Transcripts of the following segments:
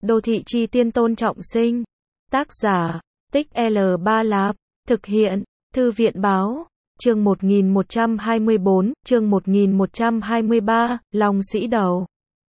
Đô thị chi tiên Tôn Trọng Sinh. Tác giả, Tích L3 Lạp. Thực hiện, Thư viện Báo. Chương 1124, chương 1123, Long Sĩ Đầu.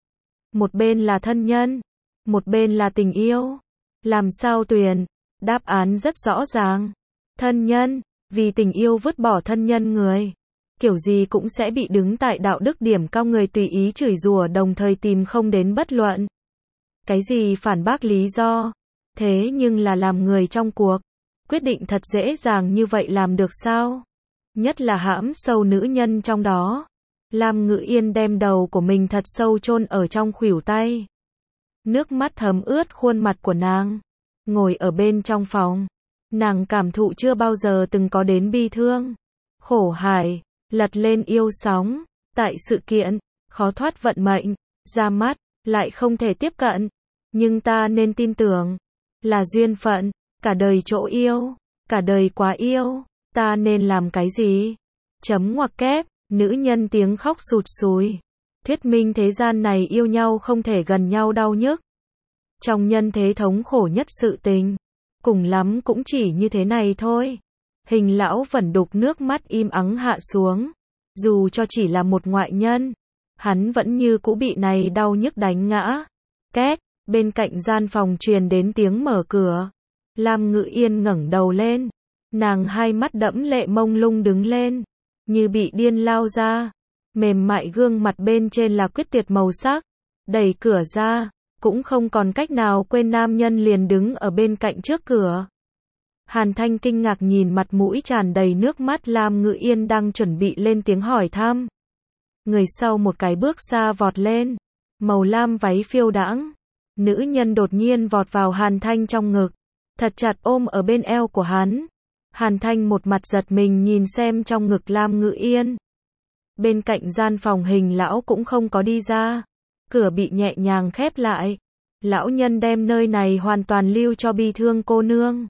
Một bên là thân nhân, một bên là tình yêu. Làm sao tuyển? Đáp án rất rõ ràng. Thân nhân, vì tình yêu vứt bỏ thân nhân người. Kiểu gì cũng sẽ bị đứng tại đạo đức điểm cao người tùy ý chửi rủa, đồng thời tìm không đến bất luận cái gì phản bác lý do. Thế nhưng là làm người trong cuộc, quyết định thật dễ dàng như vậy làm được sao? Nhất là hãm sâu nữ nhân trong đó. Lam Ngự Yên đem đầu của mình thật sâu chôn ở trong khuỷu tay. Nước mắt thấm ướt khuôn mặt của nàng. Ngồi ở bên trong phòng, nàng cảm thụ chưa bao giờ từng có đến bi thương, khổ hải, lật lên yêu sóng. Tại sự kiện, khó thoát vận mệnh, ra mắt, lại không thể tiếp cận. Nhưng ta nên tin tưởng, là duyên phận, cả đời chỗ yêu, cả đời quá yêu, ta nên làm cái gì? Chấm ngoặc kép, nữ nhân tiếng khóc sụt sùi. Thuyết minh thế gian này yêu nhau không thể gần nhau đau nhức. Trong nhân thế thống khổ nhất sự tình, cùng lắm cũng chỉ như thế này thôi. Hình lão vẫn đục nước mắt im ắng hạ xuống. Dù cho chỉ là một ngoại nhân, hắn vẫn như cũ bị này đau nhức đánh ngã. Két, bên cạnh gian phòng truyền đến tiếng mở cửa. Lam Ngự Yên ngẩng đầu lên. Nàng hai mắt đẫm lệ mông lung đứng lên, như bị điên lao ra. Mềm mại gương mặt bên trên là quyết tuyệt màu sắc. Đẩy cửa ra, cũng không còn cách nào quên nam nhân liền đứng ở bên cạnh trước cửa. Hàn Thanh kinh ngạc nhìn mặt mũi tràn đầy nước mắt Lam Ngự Yên đang chuẩn bị lên tiếng hỏi thăm. Người sau một cái bước xa vọt lên, màu lam váy phiêu đãng. Nữ nhân đột nhiên vọt vào Hàn Thanh trong ngực, thật chặt ôm ở bên eo của hắn. Hàn Thanh một mặt giật mình nhìn xem trong ngực Lam Ngự Yên. Bên cạnh gian phòng hình lão cũng không có đi ra. Cửa bị nhẹ nhàng khép lại. Lão nhân đem nơi này hoàn toàn lưu cho bi thương cô nương.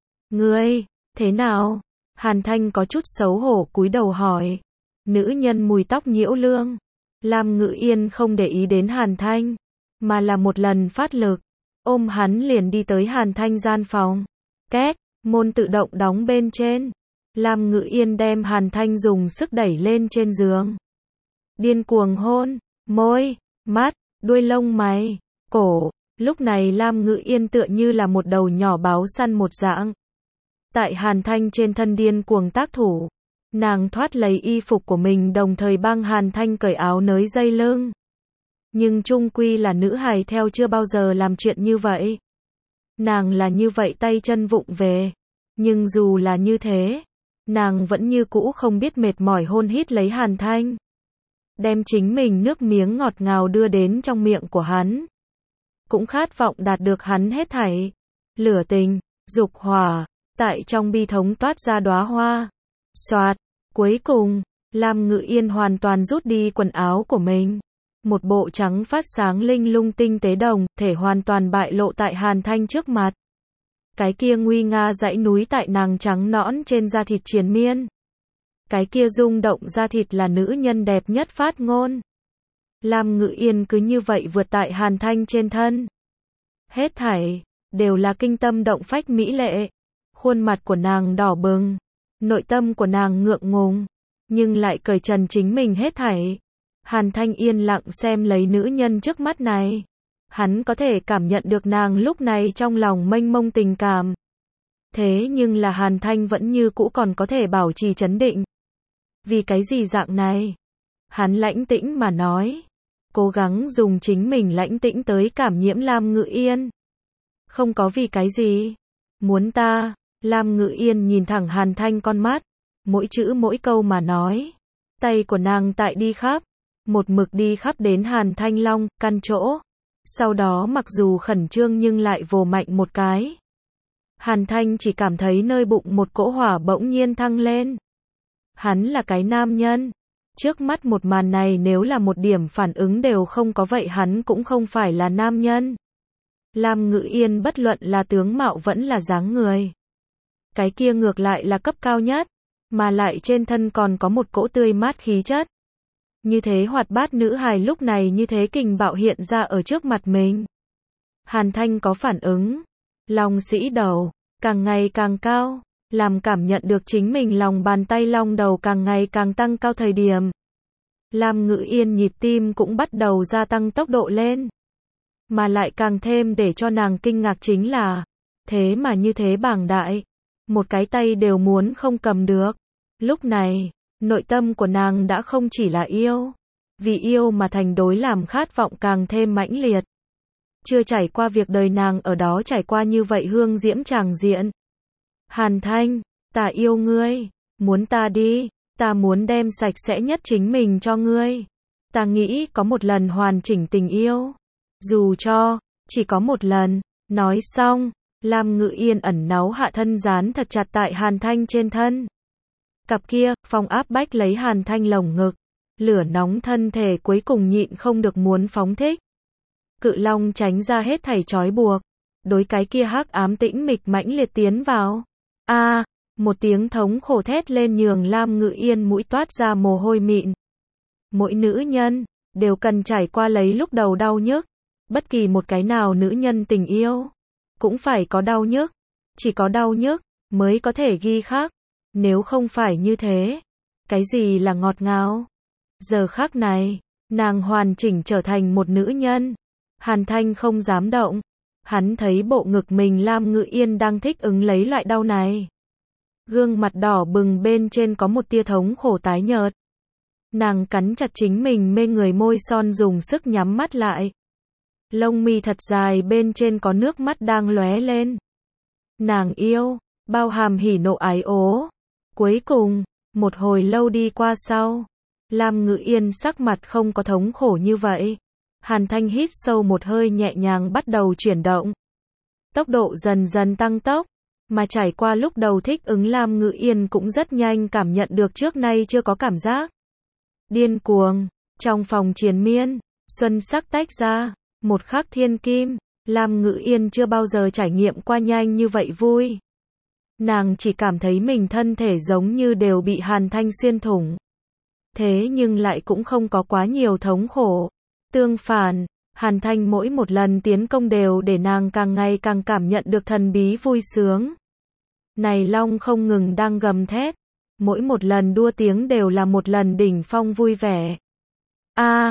Ngươi, thế nào? Hàn Thanh có chút xấu hổ cúi đầu hỏi. Nữ nhân mùi tóc nhiễu lương. Lam Ngự Yên không để ý đến Hàn Thanh, mà là một lần phát lực, ôm hắn liền đi tới Hàn Thanh gian phòng. Két, môn tự động đóng bên trên. Lam Ngự Yên đem Hàn Thanh dùng sức đẩy lên trên giường. Điên cuồng hôn, môi, mắt, đuôi lông mày, cổ. Lúc này Lam Ngự Yên tựa như là một đầu nhỏ báo săn một dạng. Tại Hàn Thanh trên thân điên cuồng tác thủ. Nàng thoát lấy y phục của mình đồng thời băng Hàn Thanh cởi áo nới dây lưng. Nhưng chung quy là nữ hài theo chưa bao giờ làm chuyện như vậy. Nàng là như vậy tay chân vụng về. Nhưng dù là như thế, nàng vẫn như cũ không biết mệt mỏi hôn hít lấy Hàn Thanh. Đem chính mình nước miếng ngọt ngào đưa đến trong miệng của hắn. Cũng khát vọng đạt được hắn hết thảy. Lửa tình, dục hỏa, tại trong bi thống toát ra đóa hoa. Soạt, cuối cùng, Lam Ngự Yên hoàn toàn rút đi quần áo của mình. Một bộ trắng phát sáng linh lung tinh tế đồng thể hoàn toàn bại lộ tại Hàn Thanh trước mặt. Cái kia nguy nga dãy núi tại nàng trắng nõn trên da thịt triền miên. Cái kia rung động da thịt là nữ nhân đẹp nhất phát ngôn. Lam Ngự Yên cứ như vậy vượt tại Hàn Thanh trên thân. Hết thảy đều là kinh tâm động phách mỹ lệ. Khuôn mặt của nàng đỏ bừng, nội tâm của nàng ngượng ngùng, nhưng lại cởi trần chính mình hết thảy. Hàn Thanh yên lặng xem lấy nữ nhân trước mắt này. Hắn có thể cảm nhận được nàng lúc này trong lòng mênh mông tình cảm. Thế nhưng là Hàn Thanh vẫn như cũ còn có thể bảo trì trấn định. Vì cái gì dạng này? Hắn lãnh tĩnh mà nói. Cố gắng dùng chính mình lãnh tĩnh tới cảm nhiễm Lam Ngự Yên. Không có vì cái gì. Muốn ta. Lam Ngự Yên nhìn thẳng Hàn Thanh con mắt. Mỗi chữ mỗi câu mà nói. Tay của nàng tại đi khắp. Một mực đi khắp đến Hàn Thanh long, căn chỗ. Sau đó mặc dù khẩn trương nhưng lại vồ mạnh một cái. Hàn Thanh chỉ cảm thấy nơi bụng một cỗ hỏa bỗng nhiên thăng lên. Hắn là cái nam nhân. Trước mắt một màn này nếu là một điểm phản ứng đều không có vậy hắn cũng không phải là nam nhân. Lam Ngự Yên bất luận là tướng mạo vẫn là dáng người. Cái kia ngược lại là cấp cao nhất. Mà lại trên thân còn có một cỗ tươi mát khí chất. Như thế hoạt bát nữ hài lúc này như thế kình bạo hiện ra ở trước mặt mình. Hàn Thanh có phản ứng. Long sĩ đầu, càng ngày càng cao, làm cảm nhận được chính mình lòng bàn tay long đầu càng ngày càng tăng cao thời điểm. Lam Ngự Yên nhịp tim cũng bắt đầu gia tăng tốc độ lên. Mà lại càng thêm để cho nàng kinh ngạc chính là, thế mà như thế bảng đại, một cái tay đều muốn không cầm được. Lúc này, nội tâm của nàng đã không chỉ là yêu, vì yêu mà thành đối làm khát vọng càng thêm mãnh liệt. Chưa trải qua việc đời nàng ở đó trải qua như vậy hương diễm tràng diện. Hàn Thanh, ta yêu ngươi, muốn ta đi, ta muốn đem sạch sẽ nhất chính mình cho ngươi. Ta nghĩ có một lần hoàn chỉnh tình yêu, dù cho chỉ có một lần. Nói xong, Lam Ngự Yên ẩn náu hạ thân dán thật chặt tại Hàn Thanh trên thân. Cặp kia, phong áp bách lấy Hàn Thanh lồng ngực, lửa nóng thân thể cuối cùng nhịn không được muốn phóng thích. Cự long tránh ra hết thảy trói buộc, đối cái kia hắc ám tĩnh mịch mãnh liệt tiến vào. A, một tiếng thống khổ thét lên nhường Lam Ngự Yên mũi toát ra mồ hôi mịn. Mỗi nữ nhân đều cần trải qua lấy lúc đầu đau nhức, bất kỳ một cái nào nữ nhân tình yêu cũng phải có đau nhức, chỉ có đau nhức mới có thể ghi khắc, nếu không phải như thế, cái gì là ngọt ngào? Giờ khắc này, nàng hoàn chỉnh trở thành một nữ nhân. Hàn Thanh không dám động, hắn thấy bộ ngực mình Lam Ngự Yên đang thích ứng lấy loại đau này. Gương mặt đỏ bừng bên trên có một tia thống khổ tái nhợt. Nàng cắn chặt chính mình mê người môi son dùng sức nhắm mắt lại. Lông mi thật dài bên trên có nước mắt đang lóe lên. Nàng yêu, bao hàm hỉ nộ ái ố. Cuối cùng, một hồi lâu đi qua sau, Lam Ngự Yên sắc mặt không có thống khổ như vậy. Hàn Thanh hít sâu một hơi nhẹ nhàng bắt đầu chuyển động. Tốc độ dần dần tăng tốc, mà trải qua lúc đầu thích ứng Lam Ngự Yên cũng rất nhanh cảm nhận được trước nay chưa có cảm giác điên cuồng. Trong phòng triền miên, xuân sắc tách ra, một khắc thiên kim, Lam Ngự Yên chưa bao giờ trải nghiệm qua nhanh như vậy vui. Nàng chỉ cảm thấy mình thân thể giống như đều bị Hàn Thanh xuyên thủng. Thế nhưng lại cũng không có quá nhiều thống khổ. Tương phản, Hàn Thanh mỗi một lần tiến công đều để nàng càng ngày càng cảm nhận được thần bí vui sướng. Này long không ngừng đang gầm thét, mỗi một lần đua tiếng đều là một lần đỉnh phong vui vẻ. A,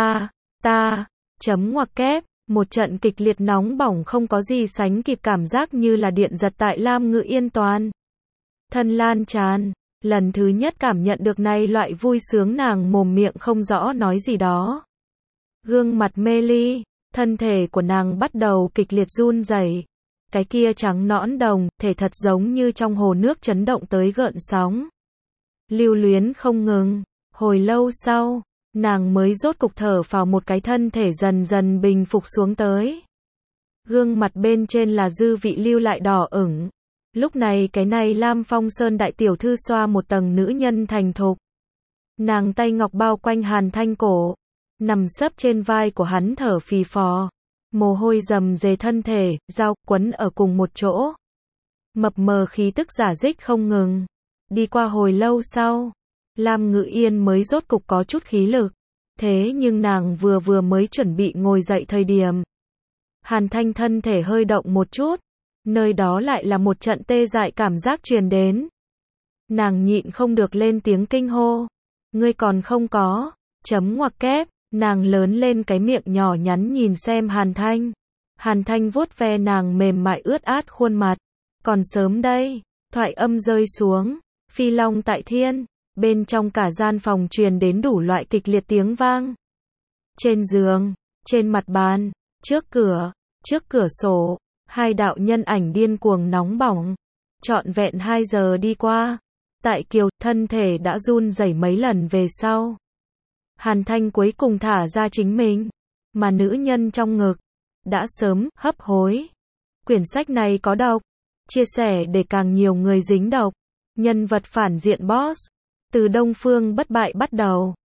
chấm ngoặc kép, một trận kịch liệt nóng bỏng không có gì sánh kịp cảm giác như là điện giật tại Lam Ngự Yên toàn thân lan tràn. Lần thứ nhất cảm nhận được này loại vui sướng nàng mồm miệng không rõ nói gì đó. Gương mặt mê ly, thân thể của nàng bắt đầu kịch liệt run rẩy. Cái kia trắng nõn đồng, thể thật giống như trong hồ nước chấn động tới gợn sóng. Lưu luyến không ngừng, hồi lâu sau, nàng mới rốt cục thở phào một cái thân thể dần dần bình phục xuống tới. Gương mặt bên trên là dư vị lưu lại đỏ ửng. Lúc này cái này Lam Phong Sơn đại tiểu thư xoa một tầng nữ nhân thành thục. Nàng tay ngọc bao quanh Hàn Thanh cổ, nằm sấp trên vai của hắn thở phì phò. Mồ hôi rầm rề thân thể, giao quấn ở cùng một chỗ. Mập mờ khí tức giả dích không ngừng. Đi qua hồi lâu sau, Lam Ngự Yên mới rốt cục có chút khí lực. Thế nhưng nàng vừa mới chuẩn bị ngồi dậy thời điểm. Hàn Thanh thân thể hơi động một chút. Nơi đó lại là một trận tê dại cảm giác truyền đến. Nàng nhịn không được lên tiếng kinh hô. Ngươi còn không có, chấm ngoặc kép. Nàng lớn lên cái miệng nhỏ nhắn nhìn xem Hàn Thanh. Hàn Thanh vuốt ve nàng mềm mại ướt át khuôn mặt. Còn sớm đây, thoại âm rơi xuống. Phi long tại thiên, bên trong cả gian phòng truyền đến đủ loại kịch liệt tiếng vang. Trên giường, trên mặt bàn, trước cửa sổ, hai đạo nhân ảnh điên cuồng nóng bỏng. Trọn vẹn 2 giờ đi qua, tại Kiều, thân thể đã run rẩy mấy lần về sau. Hàn Thanh cuối cùng thả ra chính mình, mà nữ nhân trong ngực đã sớm hấp hối. Quyển sách này có độc, chia sẻ để càng nhiều người dính độc. Nhân vật phản diện boss, từ Đông Phương Bất Bại bắt đầu.